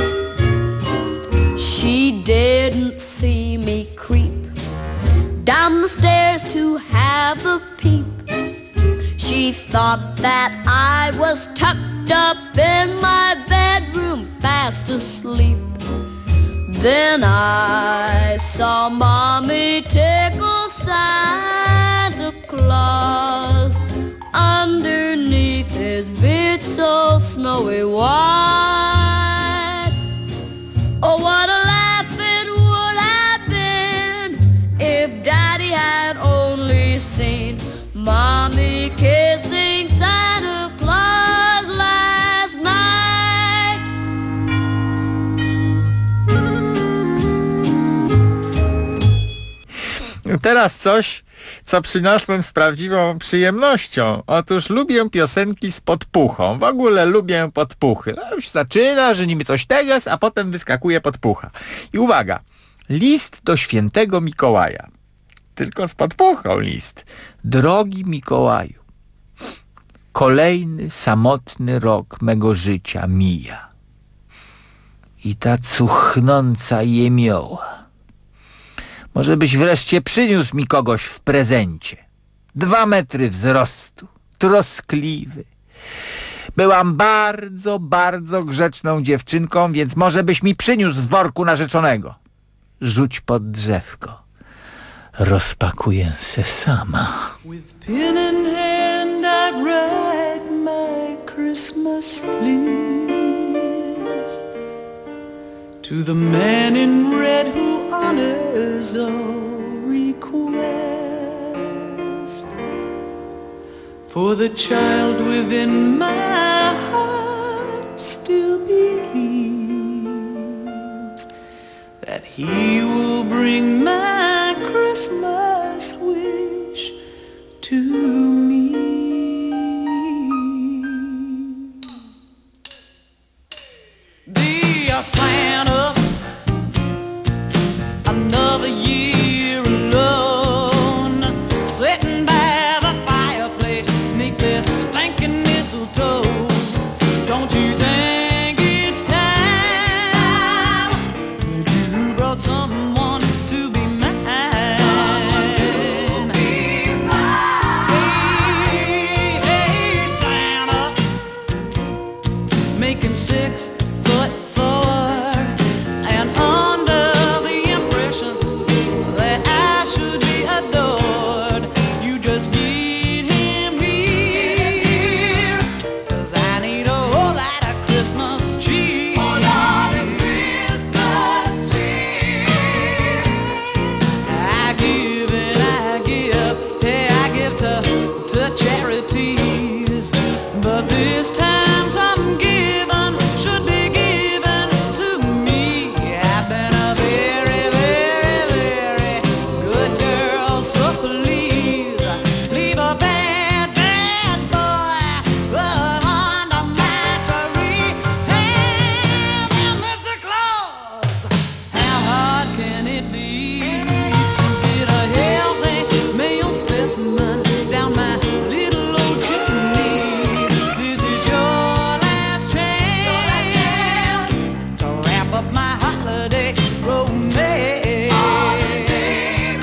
She didn't see me creep down the stairs to have a peep. She thought that I was tucked up in my bedroom fast asleep. Then I saw Mommy tickle Santa Claus underneath his beard so snowy white. Oh, what a laugh it would have been if Daddy had only seen Mommy kissing Santa Claus last night. Teraz coś, co przyniosłem z prawdziwą przyjemnością. Otóż lubię piosenki z podpuchą. W ogóle lubię podpuchy. No już zaczyna, że niby coś tego jest, a potem wyskakuje podpucha. I uwaga, list do świętego Mikołaja. Tylko z podpuchą list. Drogi Mikołaju, kolejny samotny rok mego życia mija. I ta cuchnąca jemioła. Może byś wreszcie przyniósł mi kogoś w prezencie. Dwa metry wzrostu, troskliwy. Byłam bardzo, bardzo grzeczną dziewczynką, więc może byś mi przyniósł w worku narzeczonego. Rzuć pod drzewko. Rozpakuję se sama. With pen in hand I write my Christmas please to the man in red who honors all request. For the child within my heart still believes that he will bring my Christmas wish to me. Dear Santa, another year alone, sitting by the fireplace neath this stinking mistletoe. Don't you think it's time that you brought someone to be mine? Someone to be mine. Hey, hey, Santa, making six foot four and under the impression that I should be adored. You just get him here, 'cause I need a whole lot of Christmas cheer. Whole lot of Christmas cheer. I give and I give, yeah, I give to, to charities, but this time something given should be given to me. I've been a very, very, very good girl, so please leave a bad, bad boy under my tree. Hey, now, Mister Claus, how hard can it be to get a healthy male specimen down my little old chimney? This is your last chance to wrap up my holiday romance. Holiday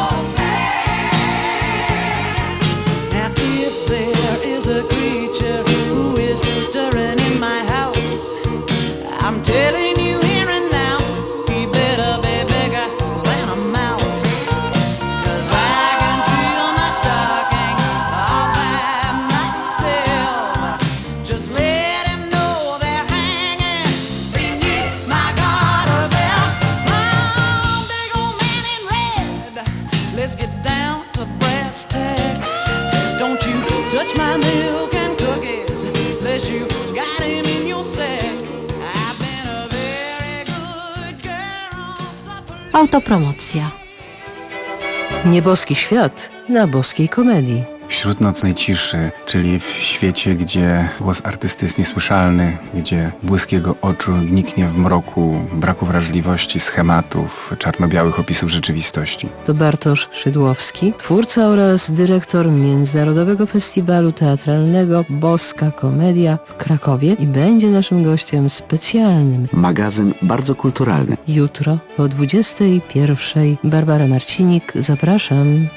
romance. Now if there is a creature who is stirring in my house, I'm telling you here and now, he better be bigger than a mouse. 'Cause I can feel my stocking all by myself. Just let him know they're hanging beneath my garter belt. Oh, big old man in red, let's get down to brass tacks. Don't you touch my milk and cookies, unless you got him in your sack. I've been a very good girl. Autopromocja. Nieboski świat na boskiej komedii. Wśród nocnej ciszy, czyli w świecie, gdzie głos artysty jest niesłyszalny, gdzie błysk jego oczu niknie w mroku braku wrażliwości, schematów, czarno-białych opisów rzeczywistości. To Bartosz Szydłowski, twórca oraz dyrektor Międzynarodowego Festiwalu Teatralnego Boska Komedia w Krakowie i będzie naszym gościem specjalnym. Magazyn bardzo kulturalny. Jutro o dwudziestej pierwszej. Barbara Marcinik, zapraszam.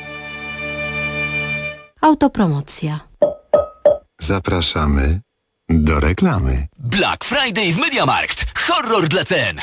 Autopromocja. Zapraszamy do reklamy. Black Friday w MediaMarkt. Horror dla cen.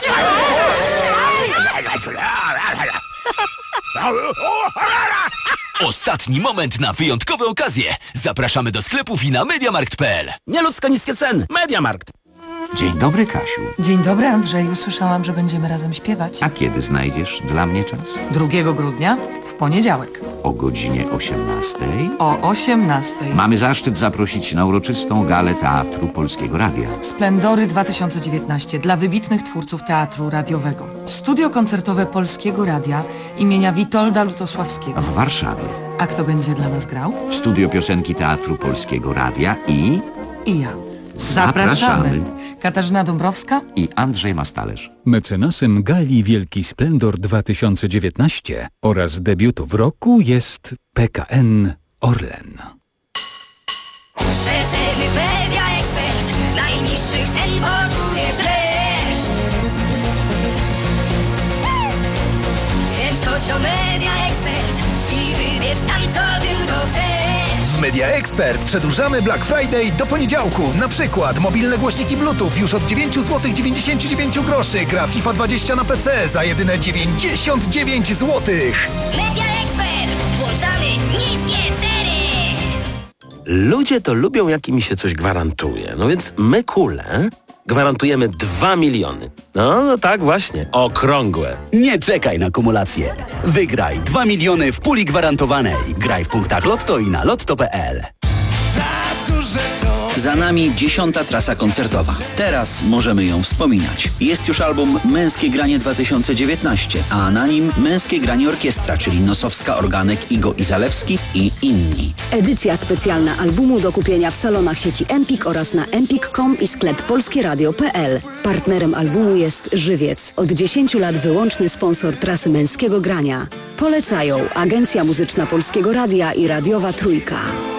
Ostatni moment na wyjątkowe okazje. Zapraszamy do sklepów i na mediamarkt kropka p l. Nieludzko niskie ceny. MediaMarkt. Dzień dobry, Kasiu. Dzień dobry, Andrzeju. Słyszałam, że będziemy razem śpiewać. A kiedy znajdziesz dla mnie czas? drugiego grudnia, w poniedziałek. O godzinie osiemnastej? O osiemnastej. Mamy zaszczyt zaprosić na uroczystą galę Teatru Polskiego Radia. Splendory dwa tysiące dziewiętnaście dla wybitnych twórców teatru radiowego. Studio koncertowe Polskiego Radia imienia Witolda Lutosławskiego. W Warszawie. A kto będzie dla nas grał? Studio Piosenki Teatru Polskiego Radia i... I ja. Zapraszamy. Zapraszamy. Katarzyna Dąbrowska i Andrzej Mastalerz. Mecenasem Gali Wielki Splendor dwa tysiące dziewiętnaście oraz debiutów roku jest P K N Orlen. Rzetelny Media Ekspert, najniższych cen poczujesz dreszcz. Więc chodź do Media Ekspert i wybierz tam, co tylko chcesz. W Media Expert przedłużamy Black Friday do poniedziałku. Na przykład mobilne głośniki Bluetooth już od dziewięć złotych dziewięćdziesiąt dziewięć groszy. Gra FIFA dwadzieścia na P C za jedyne dziewięćdziesiąt dziewięć złotych. Media Expert, włączamy niskie ceny. Ludzie to lubią, jak im się coś gwarantuje. No więc my, Kule, gwarantujemy dwa miliony. No, no tak właśnie, okrągłe. Nie czekaj na kumulację. Wygraj dwa miliony w puli gwarantowanej. Graj w punktach Lotto i na lotto kropka p l. Za nami dziesiąta trasa koncertowa. Teraz możemy ją wspominać. Jest już album Męskie Granie dwa tysiące dziewiętnaście, a na nim Męskie Granie Orkiestra, czyli Nosowska, Organek, Igo i Zalewski i inni. Edycja specjalna albumu do kupienia w salonach sieci Empik oraz na empik kropka com i sklep polskieradio kropka p l. Partnerem albumu jest Żywiec. Od dziesięciu lat wyłączny sponsor trasy Męskiego Grania. Polecają Agencja Muzyczna Polskiego Radia i Radiowa Trójka.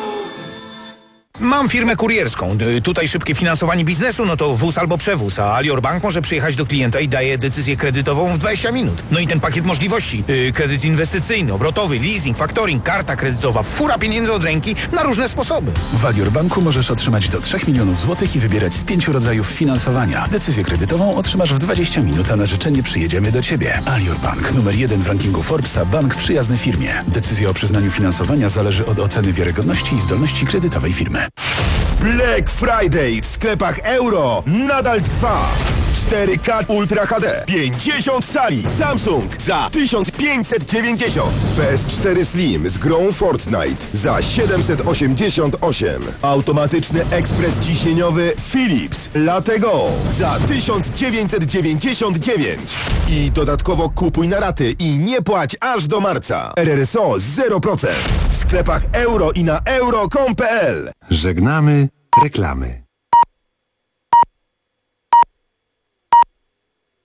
Mam firmę kurierską. Tutaj szybkie finansowanie biznesu, no to wóz albo przewóz, a Alior Bank może przyjechać do klienta i daje decyzję kredytową w dwadzieścia minut. No i ten pakiet możliwości. Yy, kredyt inwestycyjny, obrotowy, leasing, factoring, karta kredytowa, fura pieniędzy od ręki na różne sposoby. W Alior Banku możesz otrzymać do trzech milionów złotych i wybierać z pięciu rodzajów finansowania. Decyzję kredytową otrzymasz w dwadzieścia minut, a na życzenie przyjedziemy do Ciebie. Alior Bank, numer jeden w rankingu Forbesa, bank przyjazny firmie. Decyzja o przyznaniu finansowania zależy od oceny wiarygodności i zdolności kredytowej firmy. Black Friday w sklepach Euro nadal trwa. cztery K Ultra H D pięćdziesiąt cali Samsung za tysiąc pięćset dziewięćdziesiąt. P S cztery Slim z grą Fortnite za siedemset osiemdziesiąt osiem. Automatyczny ekspres ciśnieniowy Philips Latego za tysiąc dziewięćset dziewięćdziesiąt dziewięć. I dodatkowo kupuj na raty i nie płać aż do marca. R R S O zero procent. W sklepach Euro i na euro kropka com kropka p l. Żegnamy reklamy.